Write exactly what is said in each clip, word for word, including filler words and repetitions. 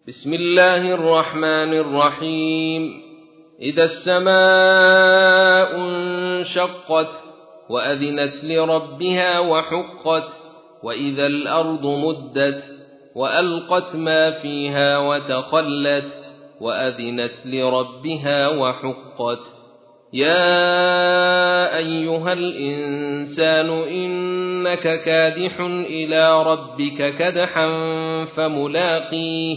بسم الله الرحمن الرحيم إذا السماء انشقت وأذنت لربها وحقت وإذا الأرض مدت وألقت ما فيها وتخلت وأذنت لربها وحقت يا أيها الإنسان إنك كادح إلى ربك كدحا فملاقيه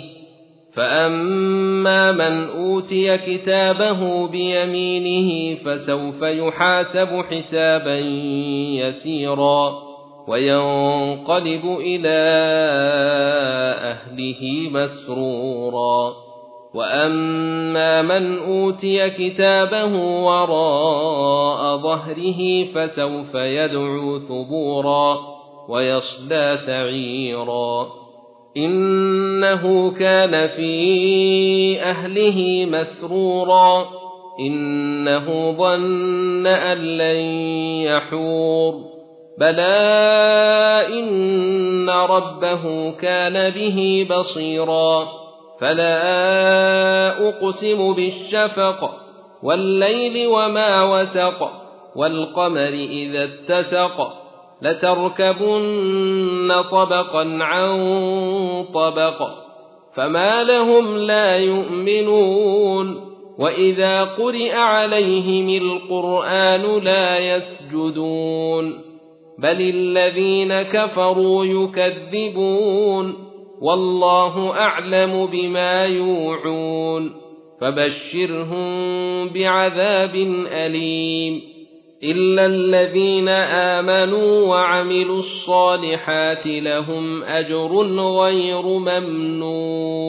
فأما من أوتي كتابه بيمينه فسوف يحاسب حسابا يسيرا وينقلب إلى أهله مسرورا وأما من أوتي كتابه وراء ظهره فسوف يدعو ثبورا ويصلى سعيرا إنه كان في أهله مسرورا إنه ظن أن لن يحور بلى إن ربه كان به بصيرا فلا أقسم بالشفق والليل وما وسق والقمر إذا اتسق لتركبن طبقا عن طبق فما لهم لا يؤمنون وإذا قرئ عليهم القرآن لا يسجدون بل الذين كفروا يكذبون والله أعلم بما يوعون فبشرهم بعذاب أليم إلا الذين آمنوا وعملوا الصالحات لهم أجر غير ممنون